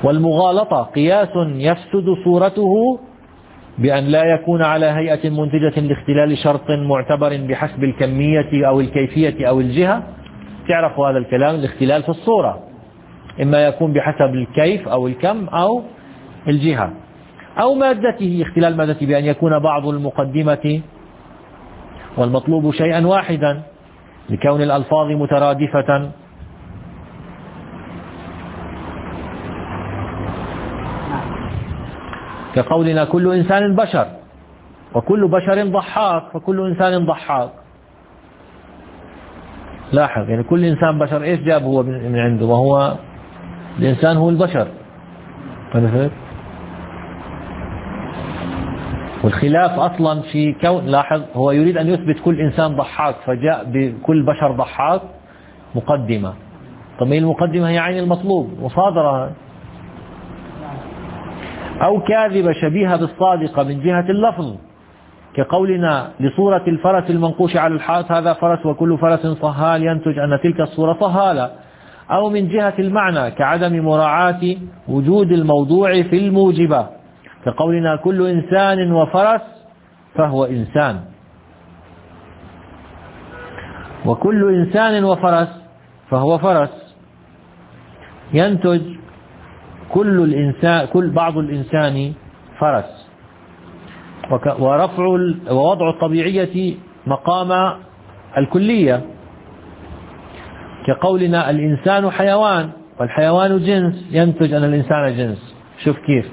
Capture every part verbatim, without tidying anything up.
والمغالطة قياس يفسد صورته بأن لا يكون على هيئة منتجة لاختلال شرط معتبر بحسب الكمية أو الكيفية أو الجهة. تعرفوا هذا الكلام، الاختلال في الصورة إما يكون بحسب الكيف أو الكم أو الجهة، أو مادته، اختلال مادته بأن يكون بعض المقدمة والمطلوب شيئا واحدا لكون الألفاظ مترادفة، كقولنا كل إنسان بشر وكل بشر ضحاك، فكل إنسان ضحاك. لاحظ يعني كل إنسان بشر، إيش جاب هو من عنده؟ وهو الإنسان هو البشر. والخلاف أصلا في كون، لاحظ هو يريد أن يثبت كل إنسان ضحاك فجاء بكل بشر ضحاك مقدمة. طب ما المقدمة هي عين المطلوب، مصادرة. أو كاذبة شبيهة بالصادقة من جهة اللفظ، كقولنا لصورة الفرس المنقوش على الحائط هذا فرس وكل فرس صهال، ينتج أن تلك الصورة صهالة. أو من جهة المعنى كعدم مراعاة وجود الموضوع في الموجبة، كقولنا كل إنسان وفرس فهو إنسان، وكل إنسان وفرس فهو فرس، ينتج كل الإنسان كل بعض الإنسان فرس. ورفع ووضع الطبيعية مقام الكلية، كقولنا الإنسان حيوان والحيوان جنس، ينتج أن الإنسان جنس. شوف كيف.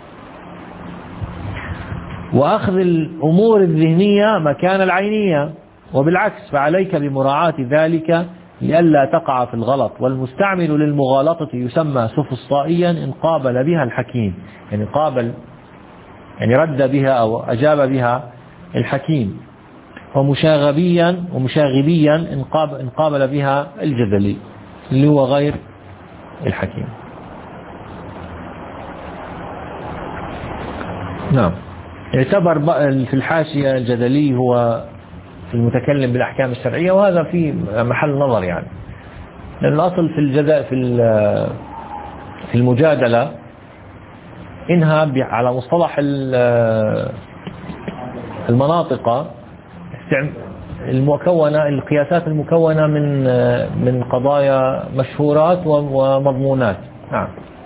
وأخذ الأمور الذهنية مكان العينية، وبالعكس، فعليك بمراعاة ذلك لئلا تقع في الغلط. والمستعمل للمغالطة يسمى سفسطائيا إن قابل بها الحكيم، يعني قابل يعني رد بها أو أجاب بها الحكيم. ومشاغبيا ومشاغبيا إن قابل بها الجدلي اللي هو غير الحكيم. نعم. يعتبر في الحاشية الجدلي هو المتكلم بالأحكام الشرعية، وهذا في محل نظر يعني، لأن الأصل في الجدل في في المجادلة إنها على مصطلح المناطق المكونة، القياسات المكونة من من قضايا مشهورات ومضمونات. نعم.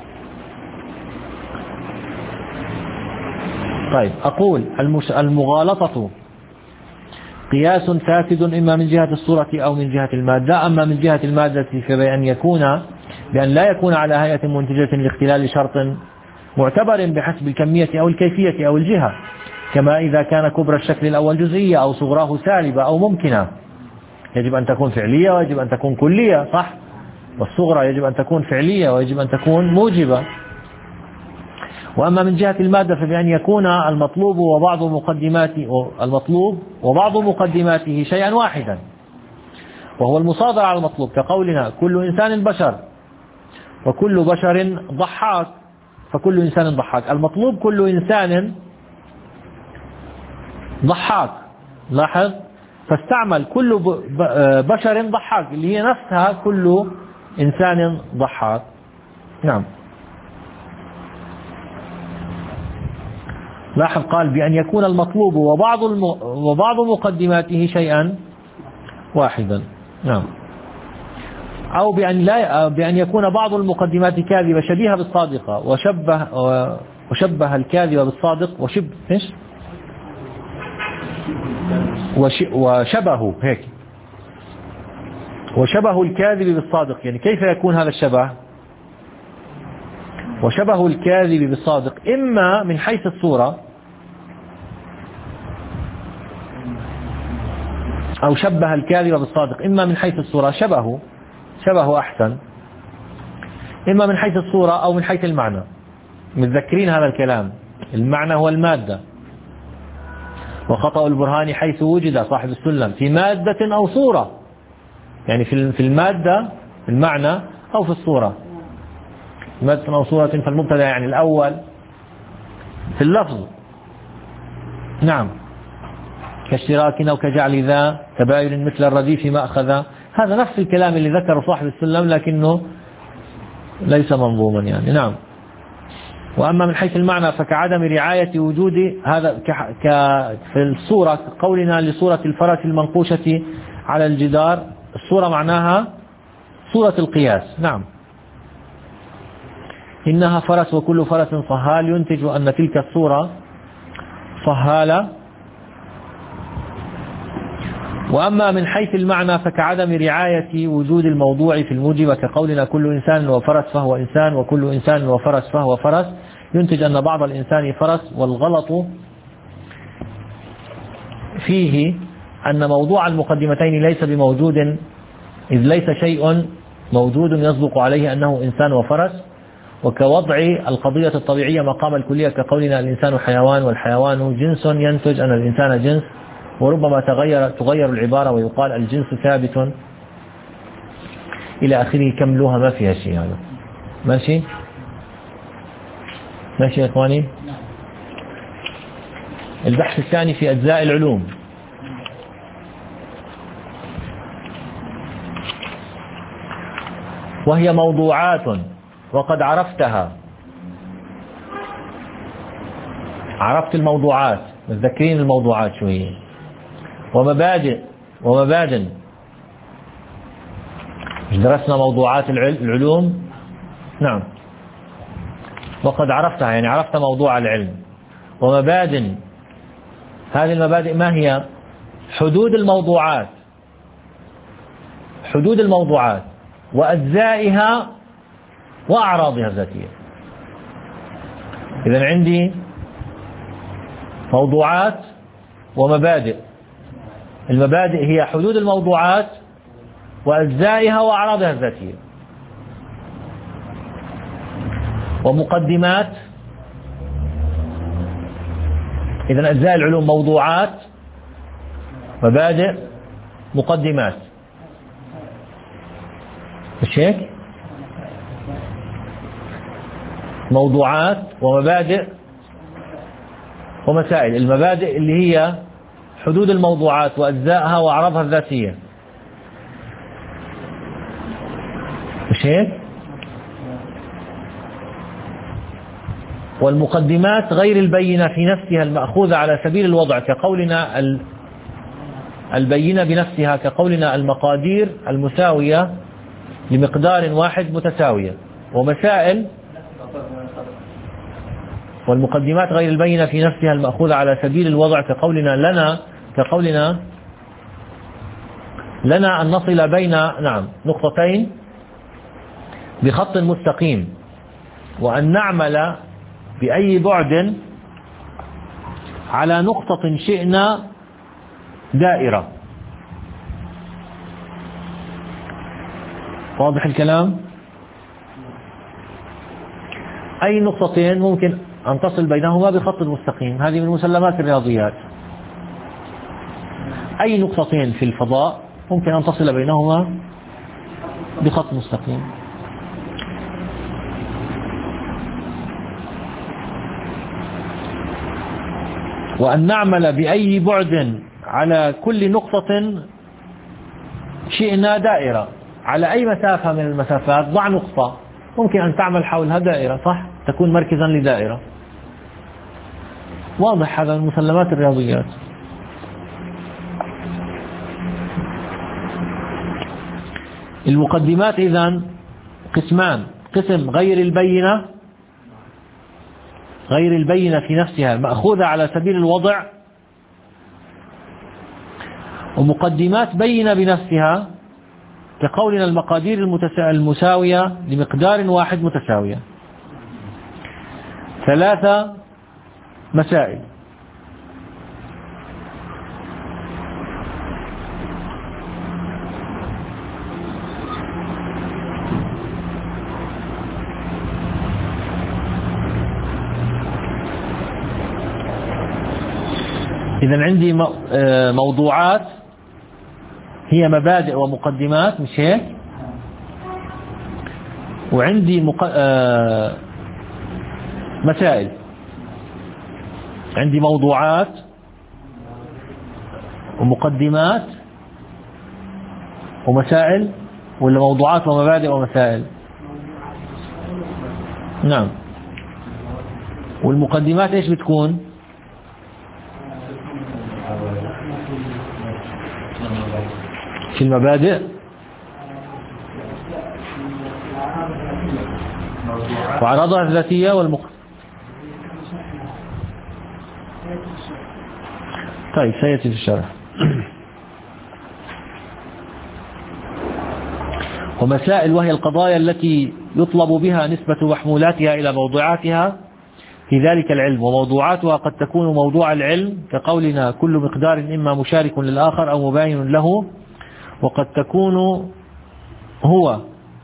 طيب، أقول المغالطة قياس فاسد إما من جهة الصورة أو من جهة المادة. أما من جهة المادة فبأن يكون بأن لا يكون على هيئة منتجة لاختلال شرط معتبر بحسب الكمية أو الكيفية أو الجهة، كما إذا كان كبر الشكل الأول جزئية أو صغراه سالبة أو ممكنة، يجب أن تكون فعلية ويجب أن تكون كلية، صح؟ والصغرى يجب أن تكون فعلية ويجب أن تكون موجبة. وأما من جهة المادة فبأن يكون المطلوب وبعض مقدماته المطلوب وبعض مقدماته شيئا واحدا، وهو المصادر على المطلوب، كقولنا كل إنسان بشر وكل بشر ضحاك، فكل إنسان ضحاك. المطلوب كل إنسان ضحاك، لاحظ، فاستعمل كل بشر ضحاك اللي هي نفسها كل إنسان ضحاك. نعم. لاحظ قال بأن يكون المطلوب وبعض الم... وبعض مقدماته شيئا واحدا. نعم. أو بأن لا بأن يكون بعض المقدمات كاذبة شبيهة بالصادقة، وشبه وشبه الكاذب بالصادق وشب ايش وش... وشبهه هيك وشبه الكاذب بالصادق. يعني كيف يكون هذا الشبه؟ وشبه الكاذب بالصادق إما من حيث الصورة، أو شبه الكاذب بالصادق إما من حيث الصورة، شبهه شبهه أحسن، إما من حيث الصورة أو من حيث المعنى. متذكرين هذا الكلام، المعنى هو المادة، وخطأ البرهان حيث وجد صاحب السلم في مادة أو صورة، يعني في المادة في المعنى أو في الصورة. مادة أو صورة فالمبتدا يعني الأول في اللفظ. نعم. كاشتراك أو كجعل ذا تباين مثل الرديف ما أخذ، هذا نفس الكلام اللي ذكره صاحب السلم لكنه ليس منظوما يعني. نعم. وأما من حيث المعنى فكعدم رعاية وجود هذا ك في الصورة قولنا لصورة الفرس المنقوشة على الجدار. الصورة معناها صورة القياس. نعم، إنها فرس وكل فرس صهال، ينتج أن تلك الصورة صهالة. وأما من حيث المعنى فكعدم رعاية وجود الموضوع في الموجب كقولنا كل إنسان وفرس فهو إنسان وكل إنسان وفرس فهو فرس، ينتج أن بعض الإنسان فرس. والغلط فيه أن موضوع المقدمتين ليس بموجود، إذ ليس شيء موجود يصدق عليه أنه إنسان وفرس، وكوضع القضية الطبيعية مقام الكلية كقولنا الإنسان حيوان والحيوان جنس، ينتج أن الإنسان جنس. وربما تغير تغير العبارة ويقال الجنس ثابت إلى آخره. كملوها ما فيها شيء. هذا ماشي ماشي يا إخواني. البحث الثاني في أجزاء العلوم. وهي موضوعات وقد عرفتها. عرفت الموضوعات، متذكرين الموضوعات شو هي. ومبادئ ومبادئ درسنا موضوعات العلوم. نعم، وقد عرفتها يعني عرفت موضوع العلم. ومبادئ، هذه المبادئ ما هي؟ حدود الموضوعات، حدود الموضوعات وأجزائها وأعراضها الذاتية. إذن عندي موضوعات ومبادئ. المبادئ هي حدود الموضوعات وأجزائها وأعراضها الذاتية. ومقدمات، إذن أجزاء العلوم موضوعات، مبادئ، مقدمات. مش هيك؟ موضوعات ومبادئ ومسائل. المبادئ اللي هي حدود الموضوعات وأجزائها وأعراضها الذاتية. مش هيك؟ والمقدمات غير البينة في نفسها المأخوذة على سبيل الوضع كقولنا البينة بنفسها كقولنا المقادير المساوية لمقدار واحد متساوية. ومسائل والمقدمات غير البينة في نفسها المأخوذة على سبيل الوضع كقولنا لنا كقولنا لنا أن نصل بين نعم نقطتين بخط مستقيم، وأن نعمل بأي بعد على نقطة شئنا دائرة. واضح الكلام؟ أي نقطتين ممكن أن تصل بينهما بخط مستقيم، هذه من مسلمات الرياضيات. أي نقطتين في الفضاء ممكن أن تصل بينهما بخط مستقيم. وأن نعمل بأي بعد على كل نقطة شئنا دائرة. على أي مسافة من المسافات ضع نقطة ممكن أن تعمل حولها دائرة، صح؟ تكون مركزا لدائرة. واضح، هذا من مسلمات الرياضيات. المقدمات إذن قسمان: قسم غير البينة، غير البينة في نفسها مأخوذة على سبيل الوضع، ومقدمات بينة بنفسها كقولنا المقادير المساوية لمقدار واحد متساوية. ثلاثة مسائل: إذن عندي موضوعات هي مبادئ ومقدمات، مش هيك؟ وعندي مق... آه... مسائل. عندي موضوعات ومقدمات ومسائل، ولا موضوعات ومبادئ ومسائل؟ نعم. والمقدمات إيش بتكون؟ في المبادئ وأعراضها الذاتية والمق... طيب سيأتي في الشرح. ومسائل وهي القضايا التي يطلب بها نسبة محمولاتها إلى موضوعاتها في ذلك العلم، وموضوعاتها قد تكون موضوع العلم كقولنا كل مقدار إما مشارك للآخر أو مباين له، وقد تكون هو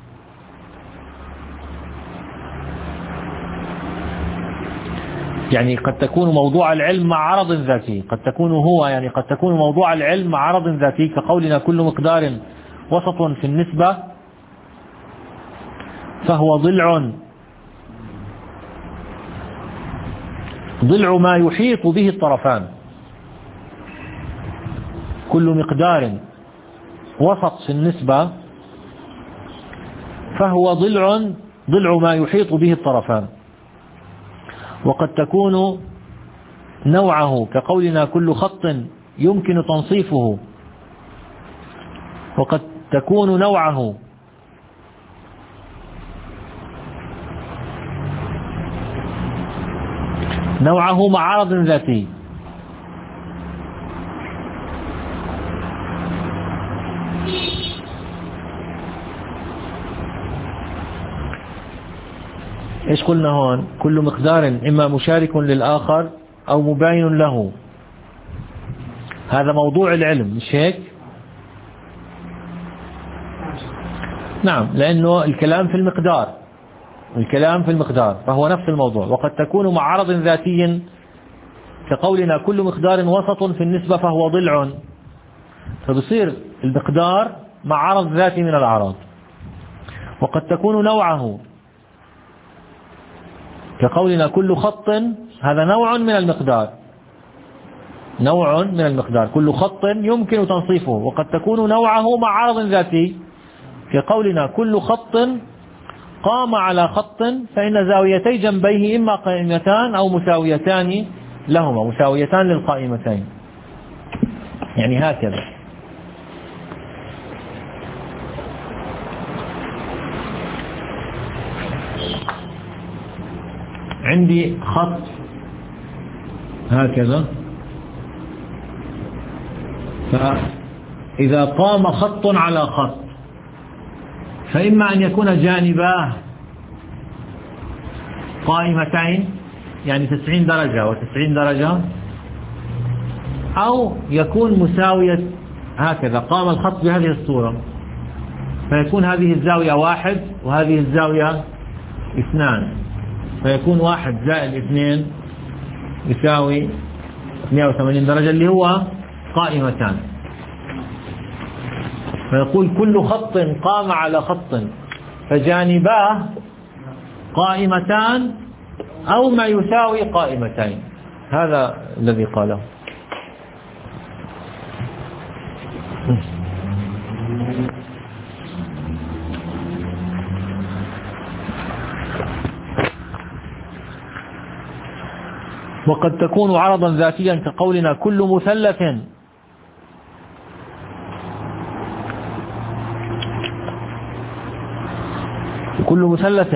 يعني قد تكون موضوع العلم مع عرض ذاتي، قد تكون هو يعني قد تكون موضوع العلم مع عرض ذاتي كقولنا كل مقدار وسط في النسبة فهو ضلع ضلع ما يحيط به الطرفان. كل مقدار وسط في النسبة فهو ضلع ضلع ما يحيط به الطرفان. وقد تكون نوعه كقولنا كل خط يمكن تنصيفه، وقد تكون نوعه نوعه مع عرض ذاتي. ايش قلنا هون؟ كل مقدار اما مشارك للآخر او مباين له، هذا موضوع العلم مش هيك؟ نعم، لانه الكلام في المقدار الكلام في المقدار فهو نفس الموضوع. وقد تكون مع عرض ذاتي كقولنا كل مقدار وسط في النسبة فهو ضلع، فبصير المقدار مع عرض ذاتي من الأعراض. وقد تكون نوعه كقولنا كل خط، هذا نوع من المقدار نوع من المقدار كل خط يمكن تنصيفه. وقد تكون نوعه مع عرض ذاتي كقولنا كل خط قام على خط فإن زاويتي جنبيه إما قائمتان أو مساويتان لهما، مساويتان للقائمتين، يعني هكذا. عندي خط هكذا، فإذا قام خط على خط فإما أن يكون جانباه قائمتين يعني تسعين درجة وتسعين درجة، أو يكون مساوية هكذا، قام الخط بهذه الصورة فيكون هذه الزاوية واحد وهذه الزاوية اثنان، فيكون واحد زائد اثنين يساوي مئة وثمانين درجة اللي هو قائمتان. فيقول كل خط قام على خط فجانباه قائمتان أو ما يساوي قائمتين، هذا الذي قاله. وقد تكون عرضا ذاتيا كقولنا كل مثلث كل مثلث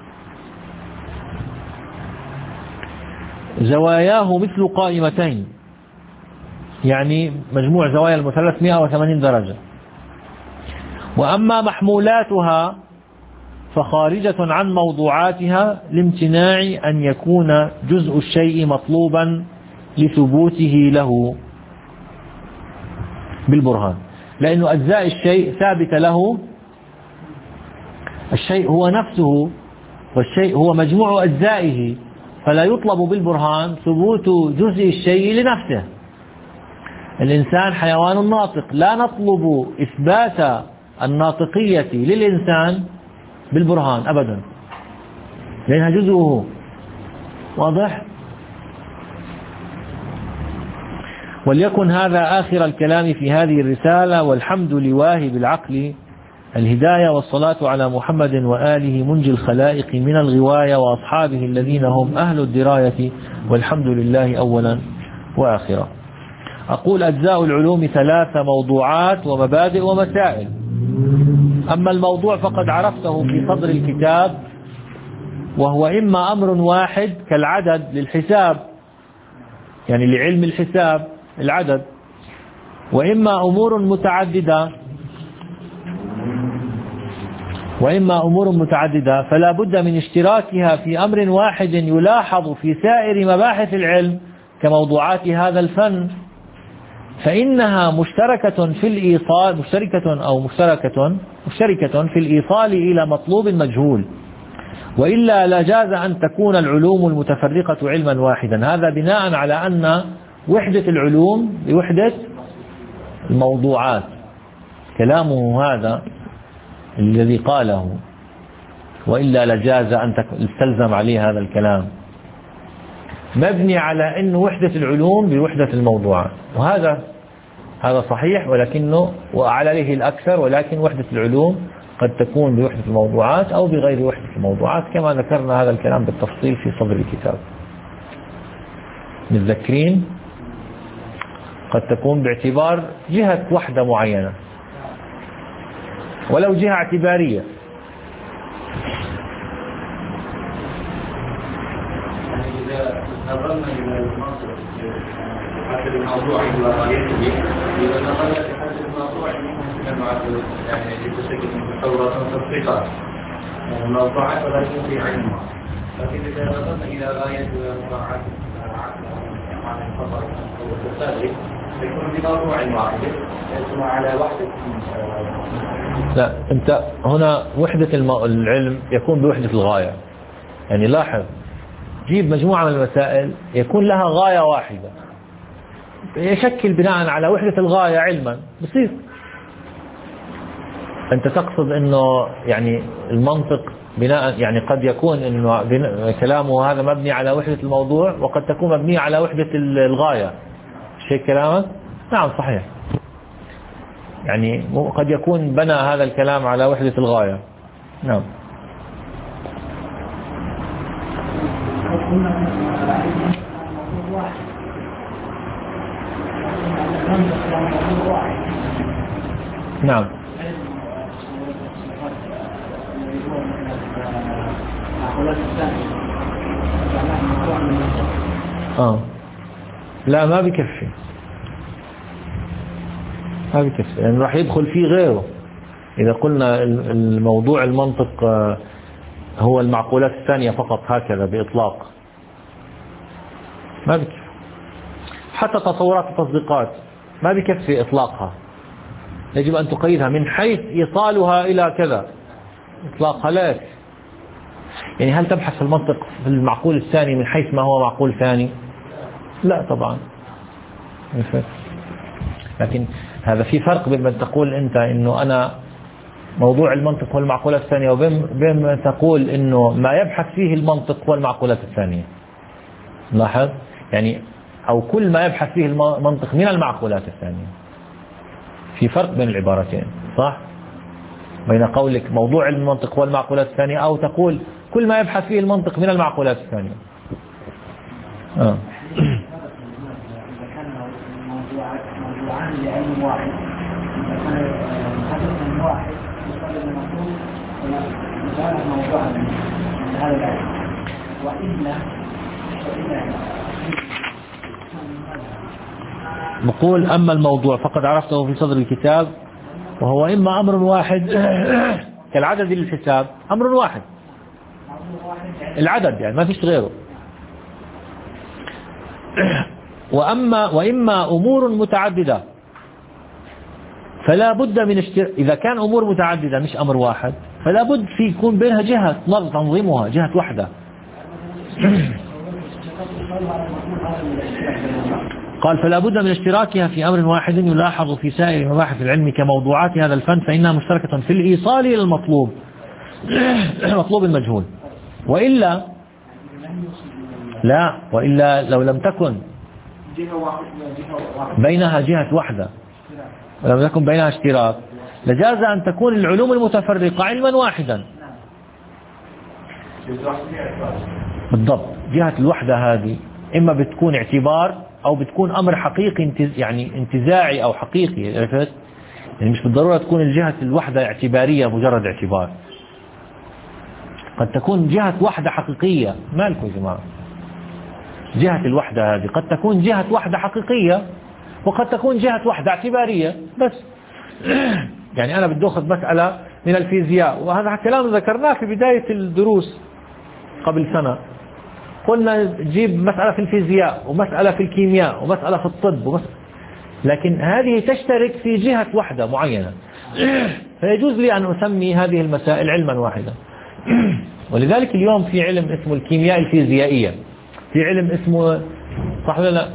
زواياه مثل قائمتين، يعني مجموع زوايا المثلث مئة وثمانين درجة. وأما محمولاتها فخارجة عن موضوعاتها لامتناع أن يكون جزء الشيء مطلوبا لثبوته له بالبرهان، لأن أجزاء الشيء ثابتة له، الشيء هو نفسه والشيء هو مجموع أجزائه، فلا يطلب بالبرهان ثبوت جزء الشيء لنفسه. الإنسان حيوان ناطق، لا نطلب إثبات الناطقية للإنسان بالبرهان أبدا، لأنها جزءه. واضح؟ وليكن هذا آخر الكلام في هذه الرسالة، والحمد لواهب العقل الهداية والصلاة على محمد وآله منجي الخلائق من الغواية وأصحابه الذين هم أهل الدراية والحمد لله أولا وآخرا. أقول أجزاء العلوم ثلاثة: موضوعات ومبادئ ومسائل. أما الموضوع فقد عرفته في صدر الكتاب، وهو إما أمر واحد كالعدد للحساب، يعني لعلم الحساب العدد، وإما أمور متعددة وإما أمور متعددة فلا بد من اشتراكها في أمر واحد يلاحظ في سائر مباحث العلم كموضوعات هذا الفن، فإنها مشتركة في الإيصال مشتركة أو مشتركة مشتركة في الإيصال إلى مطلوب مجهول، وإلا لا جاز أن تكون العلوم المتفرقة علما واحدا. هذا بناء على أن وحدة العلوم بوحدة الموضوعات. كلامه هذا الذي قاله، وإلا لجاز أن تلزم عليه هذا الكلام، مبني على أن وحدة العلوم بوحدة الموضوعات، وهذا هذا صحيح، ولكنه وعليه الأكثر، ولكن وحدة العلوم قد تكون بوحدة الموضوعات أو بغير وحدة الموضوعات، كما ذكرنا هذا الكلام بالتفصيل في صدر الكتاب. متذكرين؟ قد تكون باعتبار جهة وحدة معينة ولو جهة اعتبارية. إذا نظرنا إلى المنطق حسب الموضوع وغايته، إذا نظرنا حسب الموضوع يمكن أن نعرف يعني بشكل متطور تطبيقات الموضوعات ولكن في علمها، لكن إذا نظرنا إلى غاية مراعاة معنى الخطر والتسالي يكون بموضوع واحد يجمع على وحدة. لا، أنت هنا وحدة العلم يكون بوحدة الغاية. يعني لاحظ، جيب مجموعة من المسائل يكون لها غاية واحدة يشكل بناء على وحدة الغاية علما بسيط. أنت تقصد أنه يعني المنطق بناء يعني قد يكون أنه كلامه هذا مبني على وحدة الموضوع وقد تكون مبنية على وحدة الغاية، شيء كلامك؟ نعم صحيح. يعني قد يكون بنى هذا الكلام على وحدة الغاية. نعم. نعم. آه. لا ما بكفي، ما بكفي، يعني راح يدخل فيه غيره. إذا قلنا الموضوع المنطق هو المعقولات الثانية فقط هكذا بإطلاق ما بكفي. حتى تصورات التصديقات ما بكفي إطلاقها، يجب أن تقيدها من حيث إيصالها إلى كذا. إطلاقها لا. يعني هل تبحث في المنطق في المعقول الثاني من حيث ما هو معقول ثاني؟ لا طبعا. لكن هذا في فرق بين من تقول أنت إنه أنا موضوع المنطق هو المعقولات الثانية، وبين من تقول إنه ما يبحث فيه المنطق هو المعقولات الثانية. لاحظ يعني، أو كل ما يبحث فيه المنطق من المعقولات الثانية. في فرق بين العبارتين، صح؟ بين قولك موضوع المنطق هو المعقولات الثانية، أو تقول كل ما يبحث فيه المنطق من المعقولات الثانية. آه. لعلم واحد، إذا كان حدث واحد يصل إلى مفهوم وكان موضوعا من هذا العلم، وإلا نقول أما الموضوع فقد عرفته في صدر الكتاب، وهو إما أمر واحد كالعدد للحساب، أمر واحد العدد يعني ما فيش غيره. وأما وإما أمور متعددة فلا بد من اشتر... إذا كان أمور متعددة مش أمر واحد فلا بد في يكون بينها جهة تنظيمها، جهة واحدة. قال فلا بد من اشتراكها في أمر واحد يلاحظ في سائر مباحث العلم كموضوعات هذا الفن، فإنها مشتركة في الإيصال إلى المطلوب مطلوب المجهول، وإلا لا وإلا لو لم تكن بينها جهة واحدة ولم يكن بينها اشتراك لجاز أن تكون العلوم المتفرقة علما واحدا. بالضبط. جهة الوحدة هذه إما بتكون اعتبار أو بتكون أمر حقيقي يعني انتزاعي أو حقيقي، عرفت؟ يعني مش بالضرورة تكون الجهة الوحدة اعتبارية مجرد اعتبار، قد تكون جهة وحدة حقيقية. مالكم يا جماعة؟ جهة الوحدة هذه قد تكون جهة وحدة حقيقية وقد تكون جهة وحدة اعتبارية بس. يعني أنا بدي أخذ مسألة من الفيزياء، وهذا كلام ذكرناه في بداية الدروس قبل سنة، قلنا جيب مسألة في الفيزياء ومسألة في الكيمياء ومسألة في الطب ومسألة، لكن هذه تشترك في جهة وحدة معينة، فيجوز لي أن أسمي هذه المسائل علما واحدا. ولذلك اليوم في علم اسمه الكيمياء الفيزيائية، في علم اسمه، صح ولا لا؟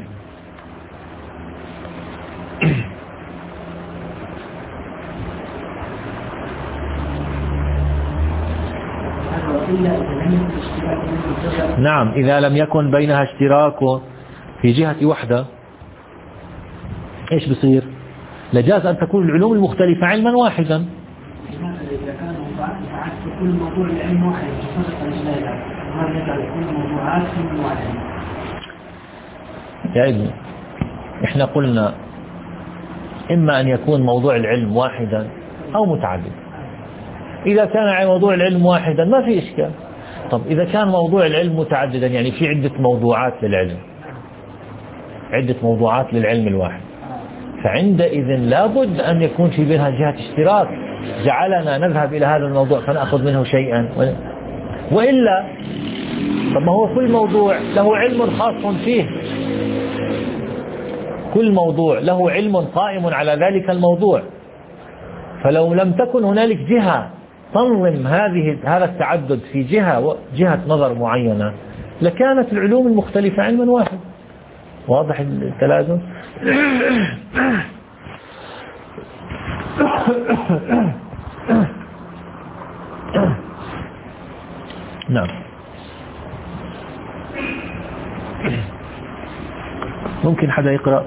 نعم، إذا لم يكن بينها اشتراك في جهة وحدة إيش بصير؟ لجاز أن تكون العلوم المختلفة علما واحدا. كل موضوع العلم واحد كل موضوعات علم واحد. يا ابني احنا قلنا إما أن يكون موضوع العلم واحدا أو متعدد. إذا كان موضوع العلم واحدا ما في إشكال. طب إذا كان موضوع العلم متعددا، يعني في عدة موضوعات للعلم، عدة موضوعات للعلم الواحد، فعندئذ لابد أن يكون في بينها جهة اشتراك جعلنا نذهب إلى هذا الموضوع فنأخذ منه شيئا، وإلا طب ما هو كل موضوع له علم خاص فيه، كل موضوع له علم قائم على ذلك الموضوع، فلو لم تكن هنالك جهة تنظم هذه هذا التعدد في جهة جهة نظر معينة لكانت العلوم المختلفة علما واحد. واضح التلازم؟ نعم. ممكن حدا يقرأ؟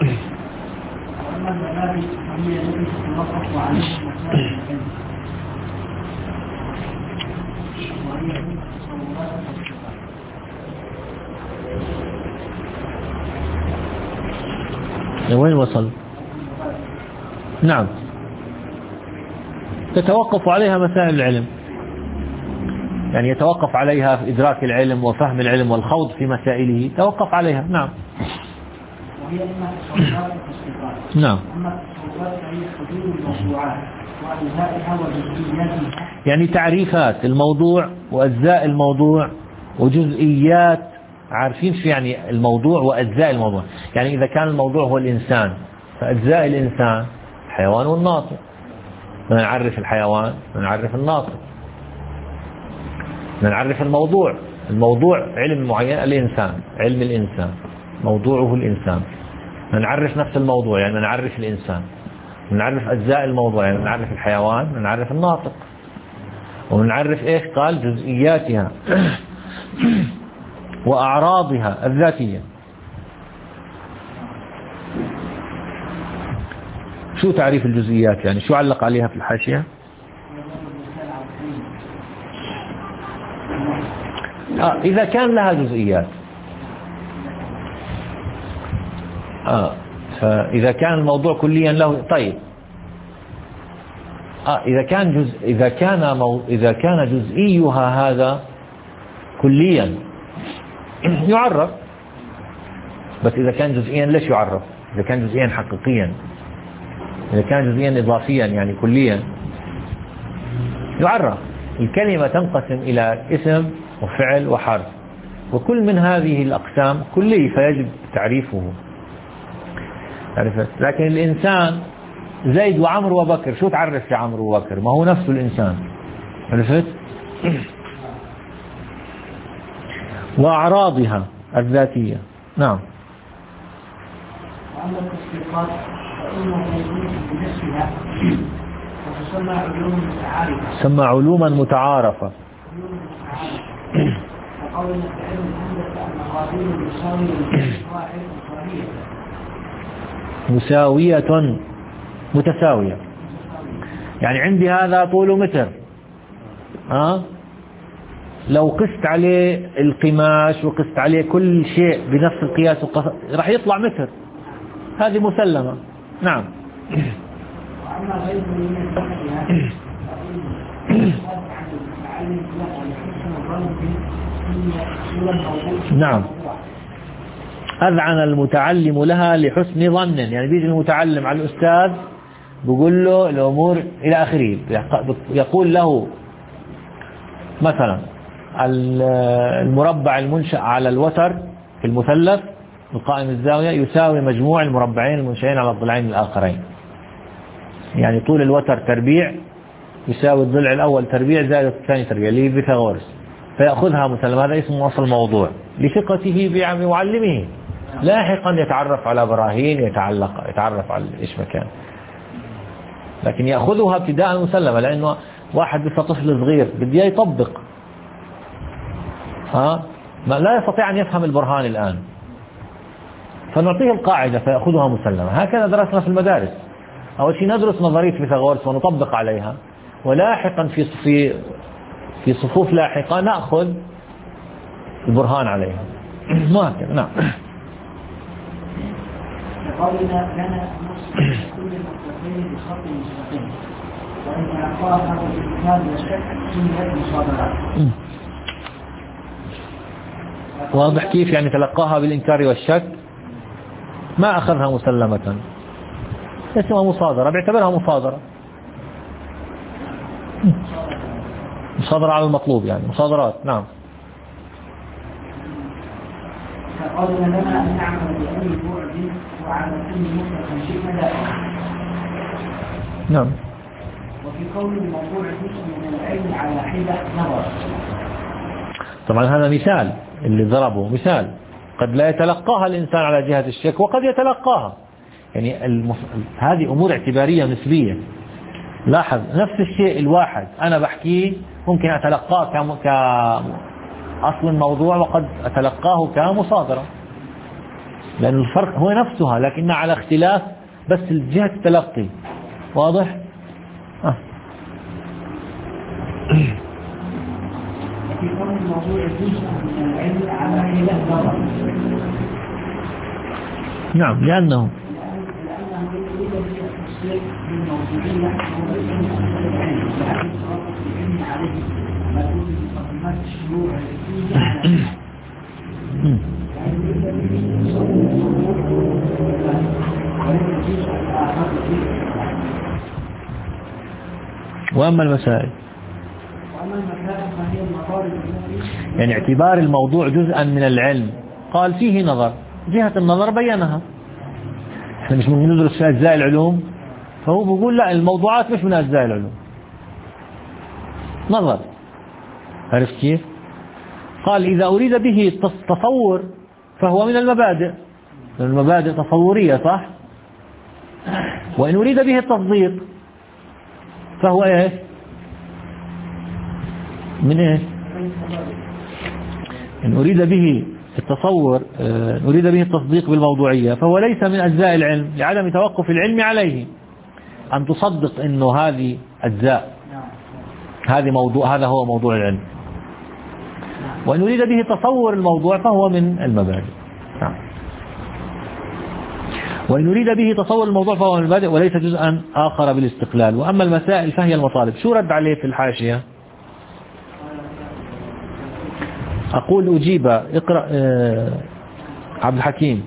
وين وصل؟ نعم، تتوقف عليها مسائل العلم، يعني يتوقف عليها في إدراك العلم وفهم العلم والخوض في مسائله، توقف عليها. نعم. نعم. يعني تعريفات الموضوع وأجزاء الموضوع وجزئيات، عارفين شو يعني الموضوع وأجزاء الموضوع؟ يعني إذا كان الموضوع هو الإنسان فأجزاء الإنسان الحيوان والناطق، نعرف الحيوان نعرف الناطق، نعرف الموضوع، الموضوع علم معين، الإنسان علم الإنسان موضوعه الإنسان، نعرف نفس الموضوع يعني نعرف الإنسان، نعرف أجزاء الموضوع يعني نعرف الحيوان نعرف الناطق، ونعرف إيش قال جزئياتها وأعراضها الذاتية. شو تعريف الجزئيات يعني؟ شو علق عليها في الحاشية؟ آه إذا كان لها جزئيات، آه فإذا كان الموضوع كليا له، طيب آه إذا كان جزء إذا كان مو إذا كان جزئيها هذا كليا يعرف، بس إذا كان جزئيا ليش يعرف؟ إذا كان جزئيا حقيقيا، إذا كان جزئيا إضافيا يعني كليا يعرف. الكلمة تنقسم إلى اسم وفعل وحرف، وكل من هذه الأقسام كلي فيجب تعريفه، عرفت؟ لكن الإنسان زيد وعمر وبكر، شو تعرف في عمر وبكر؟ ما هو نفس الإنسان، عرفت؟ وأعراضها الذاتية. نعم. وأما التصديقات فإنها يجوز بنفسها وتسمى علوم متعارفة، تسمى علوما متعارفة. وقول العلم عندك المقادير المساوية واحد مساوية متساوية يعني عندي هذا طوله متر، ها لو قست عليه القماش وقست عليه كل شيء بنفس القياس راح يطلع متر، هذه مسلمة. نعم. نعم، أذعن المتعلم لها لحسن ظن، يعني بيجي المتعلم على الأستاذ بيقول له الأمور إلى آخره، يقول له مثلا المربع المنشأ على الوتر في المثلث القائم الزاوية يساوي مجموع المربعين المنشئين على الضلعين الآخرين، يعني طول الوتر تربيع يساوي الضلع الأول تربيع زائد الثاني تربيع اللي بيثاغورس، فيأخذها مسلم. هذا اسمه أصل موضوع لثقته بمعلمه. لاحقا يتعرف على براهين، يتعلق يتعرف على إيش مكان، لكن يأخذها ابتداء مسلمة، لأنه واحد لسه طفل صغير بديه يطبق، ها ما لا يستطيع أن يفهم البرهان الآن، فنعطيه القاعدة فيأخذها مسلمة. هكذا درسنا في المدارس، أول شيء ندرس نظرية فيثاغورس ونطبق عليها، ولاحقا في في في صفوف لاحقة نأخذ البرهان عليها. وهكذا. نعم. قولنا لنا نص كل المستقيم بخط مستقيم، وإن تلقاها هذا الكتاب والشك سنة مصادرات. واضح كيف؟ يعني تلقاها بالإنكار والشك، ما أخذها مسلمة، اسمها مصادرة، بيعتبرها مصادرة مصادرة على المطلوب، يعني مصادرات. نعم. فقالنا لنا أن نعمل بأي بعد وعلى كل مطلق شيء دائما. نعم. وفي قول الموضوع جزء من العلم على حدة نظر. طبعا هذا مثال اللي ضربه، مثال قد لا يتلقاها الإنسان على جهة الشك وقد يتلقاها، يعني المف... هذه أمور اعتبارية نسبية. لاحظ نفس الشيء الواحد أنا بحكيه ممكن أتلقاه كم... كأصل الموضوع وقد أتلقاه كمصادرة، لأن الفرق هو نفسها لكنها على اختلاف بس الجهة التلقي. واضح؟ آه. في قول الموضوع جزء من العلم على حدة نظر. نعم، لأنه لأنه يريد بالتصديق بالموضوعية والعلم لكن صرفت العلم عليه ما تكون مقدمات الشروع التي وأما المسائل يعني اعتبار الموضوع جزءا من العلم، قال فيه نظر، جهة النظر بينها. احنا مش ممكن ندرس في أجزاء العلوم، فهو بيقول لا الموضوعات مش من أجزاء العلوم، نظر. عرفت كيف؟ قال إذا أريد به التصور فهو من المبادئ، المبادئ تصورية صح؟ وإن أريد به التصديق فهو إيش؟ من إيش؟ إن أريد به التصور إن أريد به التصديق بالموضوعية فهو ليس من أجزاء العلم لعدم توقف العلم عليه، أن تصدق إنه هذه أجزاء، هذه موضوع، هذا هو موضوع العلم. وإن أريد به تصور الموضوع فهو من المبادئ. نعم. وإن أريد به تصور الموضوع فهو من المبادئ وليس جزءا آخر بالاستقلال. وأما المسائل فهي المطالب. شو رد عليه في الحاشية؟ أقول أجيب. اقرأ آه عبد الحكيم.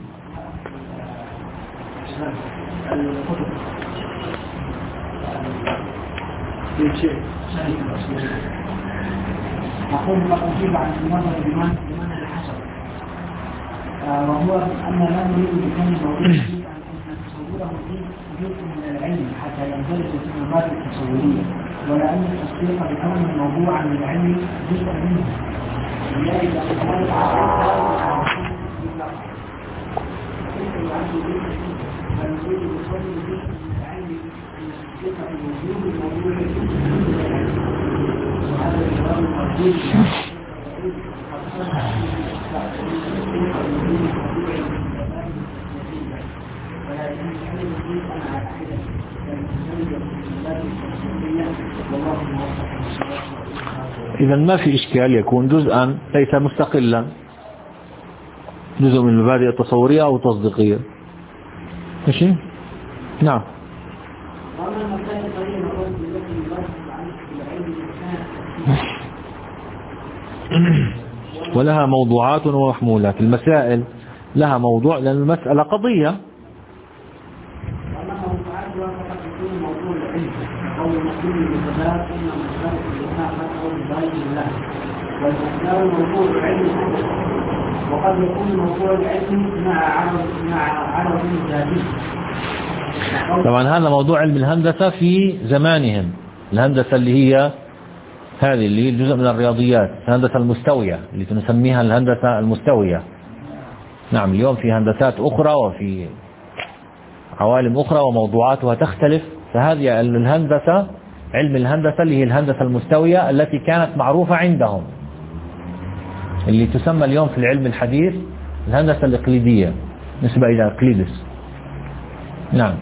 أقول ما أجيب عن النظر بمعنى الحسب، وهو أن لا نريد بكون الموضوع أن تصوره جزء من العلم حتى يندرج في المبادئ التصورية، ولا أن التصديق بكون موضوعا من العلم جزء منه. لذلك أقول إذا ما في إشكال يكون جزءا ليس مستقلا، جزء من المبادئ التصورية أو التصديقية. ماشي؟ نعم. ولها موضوعات ومحمولات. المسائل لها موضوع لأن المسألة قضية. وقد يكون موضوع العلم مع عرض مع عرض ذاتي. طبعا هذا موضوع علم الهندسة في زمانهم، الهندسة اللي هي هذه اللي هي جزء من الرياضيات، الهندسة المستوية اللي نسميها الهندسة المستوية. نعم، اليوم في هندسات أخرى وفي عوالم أخرى وموضوعاتها تختلف. فهذه الهندسة، علم الهندسة اللي هي الهندسة المستوية التي كانت معروفة عندهم، اللي تسمى اليوم في العلم الحديث الهندسة الإقليدية نسبة إلى إقليدس. نعم.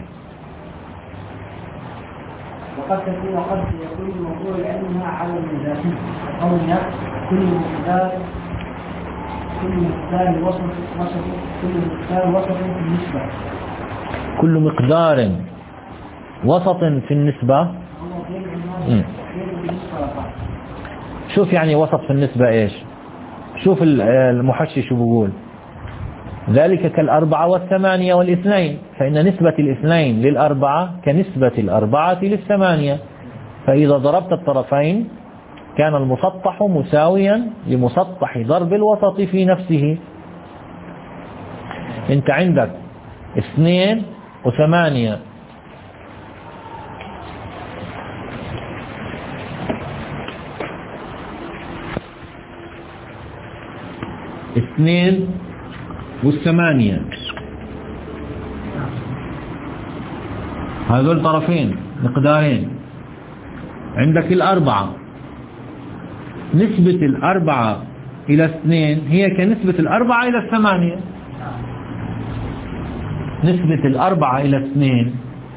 وقد تكون وقد يكون موضوع العلم مع عوالم ذاتي، أو كل مقدار كل مقدار وسط وسط كل مقدار وسط في النسبة. كل مقدار وسط في النسبة. شوف يعني وسط في النسبة إيش؟ شوف المحشي شو بيقول: ذلك كالأربعة والثمانية والاثنين، فإن نسبة الاثنين للأربعة كنسبة الأربعة للثمانية، فإذا ضربت الطرفين كان المسطح مساويا لمسطح ضرب الوسط في نفسه. انت عندك اثنين وثمانية، اثنين والثمانية، هذول طرفين مقدارين. عندك الأربعة، نسبة الأربعة إلى اثنين هي كنسبة الأربعة إلى الثمانية. نسبة الأربعة إلى اثنين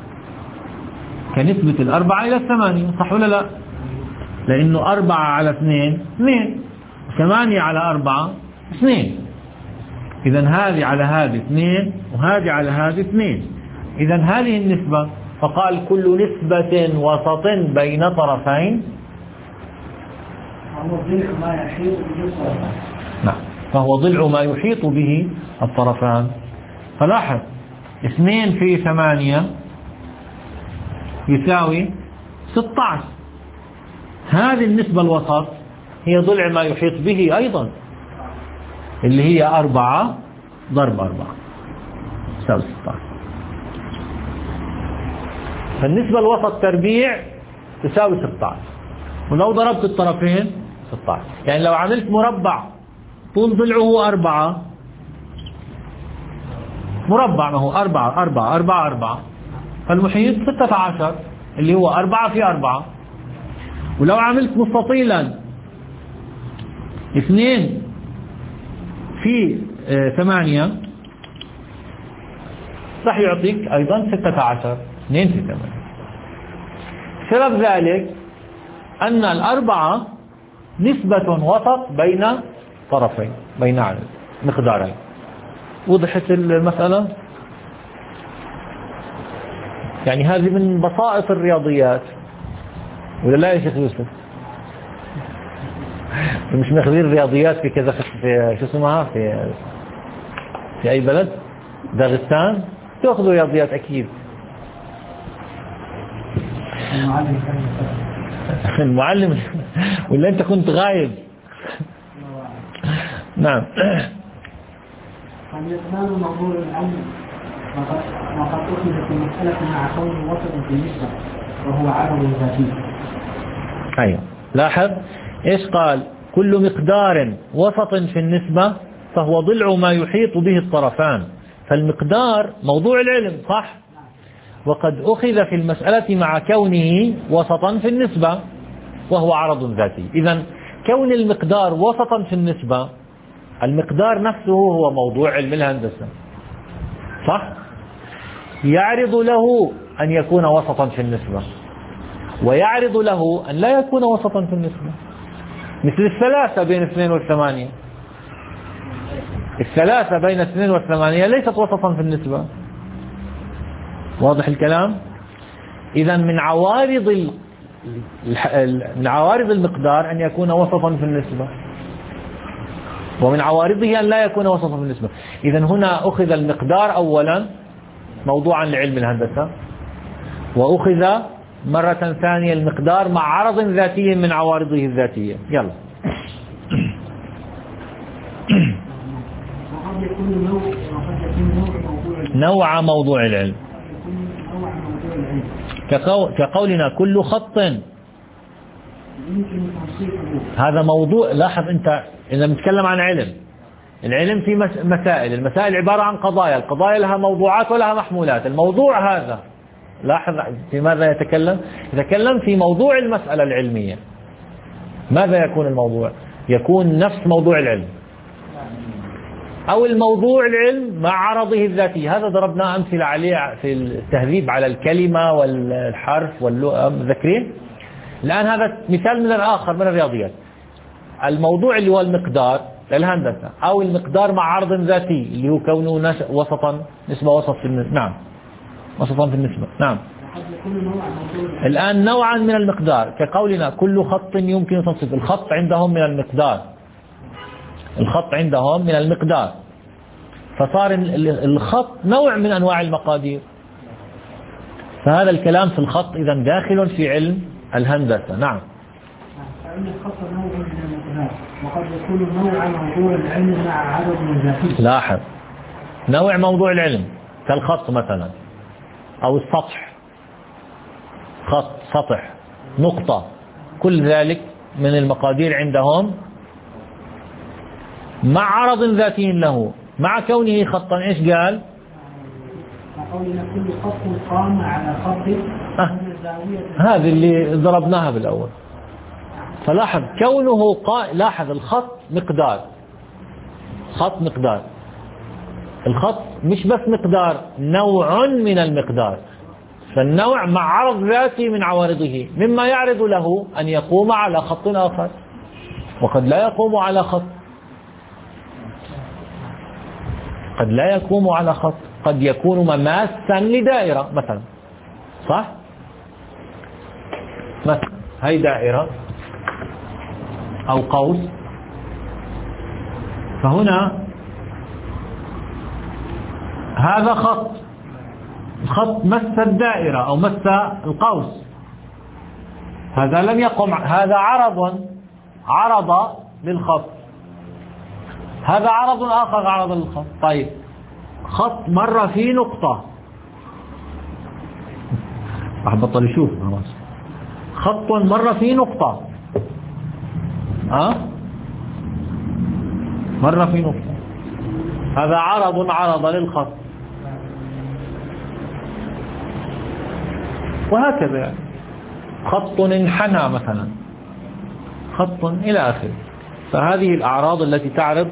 كنسبة الأربعة إلى الثمانية، صح ولا لا؟ لأنه أربعة على اثنين اثنين، ثمانية على أربعة اثنين. إذا هذه على هذه اثنين وهذه على هذه اثنين. إذا هذه النسبة، فقال كل نسبة وسط بين طرفين نعم فهو ضلع ما يحيط به الطرفان. فلاحظ اثنين في ثمانية يساوي ستة عشر. هذه النسبة الوسط هي ضلع ما يحيط به أيضا، اللي هي أربعة ضرب أربعة يساوي ستة عشر. فالنسبة الوسط تربيع تساوي ستة عشر، ولو ضربت الطرفين ستة عشر. يعني لو عملت مربع طول ضلعه أربعة، مربع ما هو أربعة أربعة أربعة أربعة، فالمحيط ستة عشر اللي هو أربعة في أربعة. ولو عملت مستطيلا اثنين في ثمانية راح يعطيك أيضا ستة عشر، اثنين في ثمانية. سبب ذلك أن الأربعة نسبة وسط بين طرفين، بين مقدارين. وضحت المسألة؟ يعني هذه من بسائط الرياضيات، ولا لا يا شيخ يوسف؟ مش ماخذين الرياضيات في كذا، في شو اسمها، في في أي بلد؟ داغستان تأخذوا رياضيات أكيد. المعلم ولا أنت كنت غايب؟ نعم. فالإثنان موضوع العلم وقد أخذ في المسألة مع كون وسط في النسبة وهو عرض ذاتي. أيوة، لاحظ إيش قال: كل مقدار وسط في النسبة فهو ضلع ما يحيط به الطرفان. فالمقدار موضوع العلم صح، وقد أخذ في المسألة مع كونه وسطا في النسبة وهو عرض ذاتي. إذن كون المقدار وسطا في النسبة، المقدار نفسه هو موضوع علم الهندسة صح؟ يعرض له أن يكون وسطا في النسبة، ويعرض له أن لا يكون وسطا في النسبة، مثل الثلاثة بين اثنين والثمانية. الثلاثة بين اثنين والثمانية ليست وسطا في النسبة. واضح الكلام؟ إذا من عوارض من عوارض المقدار أن يكون وسطا في النسبة، ومن عوارضه أن لا يكون وسطا في النسبة. إذا هنا أخذ المقدار أولا موضوعا لعلم الهندسة، وأخذ مرة ثانية المقدار مع عرض ذاتي من عوارضه الذاتية. يلا. نوع موضوع العلم كقولنا كل خط، هذا موضوع. لاحظ أنت إذا نتكلم عن علم، العلم في مسائل، المسائل عبارة عن قضايا، القضايا لها موضوعات ولها محمولات. الموضوع هذا، لاحظ في ماذا يتكلم؟ يتكلم في موضوع المسألة العلمية. ماذا يكون الموضوع؟ يكون نفس موضوع العلم أو الموضوع العلم مع عرضه الذاتي. هذا ضربنا أمثلة عليه في التهذيب على الكلمة والحرف واللغة، مذكرين؟ الآن هذا مثال من الآخر من الرياضيات. الموضوع اللي هو المقدار للهندسة، أو المقدار مع عرض ذاتي اللي هو كونه وسطا، نسبة وسط في النسبة. نعم، وسطا في النسبة. نعم. الآن نوعا من المقدار كقولنا كل خط يمكن تنصيب. الخط عندهم من المقدار، الخط عندهم من المقدار، فصار الخط نوع من أنواع المقادير. فهذا الكلام في الخط إذا داخل في علم الهندسة. نعم. فإن الخط نوع من المقدار، وقد يكون نوع موضوع العلم مع عدد من ذاته. لاحظ، نوع موضوع العلم كالخط مثلا، أو السطح، خط، سطح، نقطة، كل ذلك من المقادير عندهم مع عرض ذاتي له، مع كونه خطا. إيش قال؟ قولنا كل خط قام على خط. أه. هذه اللي ضربناها بالأول. فلاحظ كونه قا... لاحظ الخط مقدار، خط مقدار. الخط مش بس مقدار، نوع من المقدار. فالنوع مع عرض ذاتي من عوارضه، مما يعرض له أن يقوم على خط آخر، وقد لا يقوم على خط، قد لا يقوم على خط، قد يكون مماسا لدائرة مثلا. صح؟ مثلا هي دائرة أو قوس، فهنا هذا خط، خط مس الدائرة أو مس القوس، هذا لم يقم، هذا عرض عرض للخط، هذا عرض آخر عرض للخط. طيب خط مرة في نقطة، راح بطل يشوف خلاص. خط مرة في نقطة، ها مرة في نقطة، هذا عرض عرض للخط، وهكذا يعني. خط انحنى مثلا، خط إلى آخره. فهذه الأعراض التي تعرض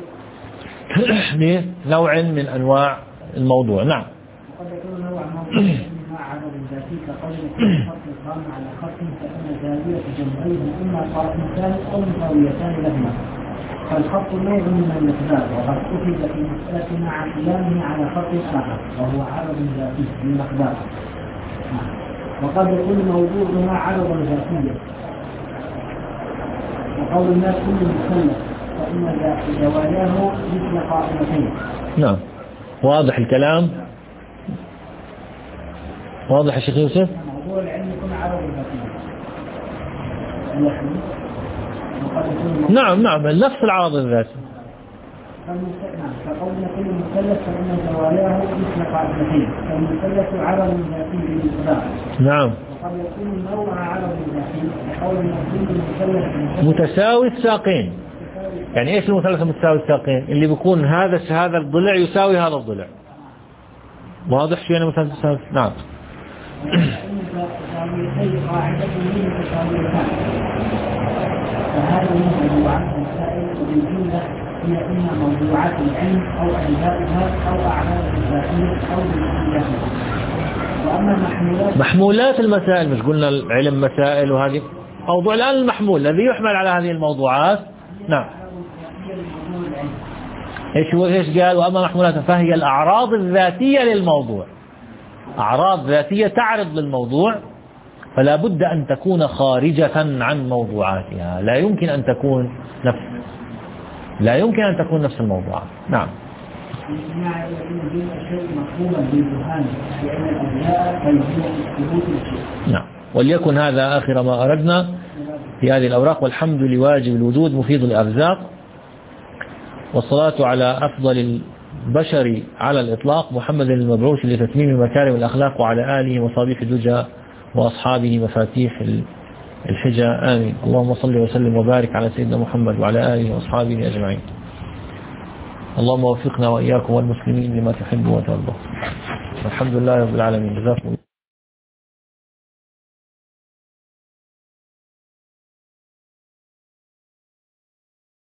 لنوع من أنواع الموضوع. نعم. وقد يكون نوع موضوع مع عدد ذاتي كقول كل خط قام على خط، فإن زاوية جنبيه إما طرفان أو زاويتان لهما، فالخط نوع من المقدار، وقد أخذ في المسألة مع قيامه على خط آخر وهو عدد ذاتي للمقدار. وقد يكون موضوع مع عدد ذاتي، وقول الناس كل مثلث فإن زواياه مثل قائمتين. نعم، واضح الكلام؟ واضح يا شيخ يوسف؟ موضوع العلم يكون عدد ذاتي. نعم نعم، نفس العرض الذاتي. فقولنا كل مثلث فإن زواياه مثل قائمتين، فالمثلث عرض ذاتي بالمقدار. نعم. وقد يكون نوع عرض ذاتي كقولنا كل مثلث متساوي الساقين. يعني ايش المثلث متساوي الساقين؟ اللي بيكون هذا هذا الضلع يساوي هذا الضلع. واضح شو يعني مثلث متساوي؟ نعم. فهذه موضوعات المسائل بالجملة هي إما موضوعات العلم أو أجزاؤها أو أعمال الذاتية أو بالكلية. وأما المحمولات محمولات المسائل، مش قلنا العلم مسائل وهذه موضوع. الآن المحمول الذي يحمل على هذه الموضوعات. نعم. ايش هو ايش قال؟ واما محمولات فهي الاعراض الذاتيه للموضوع، اعراض ذاتيه تعرض للموضوع، فلا بد ان تكون خارجه عن موضوعاتها، لا يمكن ان تكون نفس لا يمكن ان تكون نفس الموضوعات. نعم. نعم. وليكن هذا آخر ما أردنا في هذه الأوراق، والحمد لواجب الوجود مفيد الأرزاق، والصلاة على أفضل البشر على الإطلاق محمد المبعوث لتتميم مكارم الأخلاق، وعلى آله وصحبه الدجى وأصحابه مفاتيح الحجى، آمين. اللهم صل وسلم وبارك على سيدنا محمد وعلى آله وأصحابه أجمعين. اللهم وفقنا وإياكم والمسلمين لما تحب وترضى. الحمد لله رب العالمين. جزاكم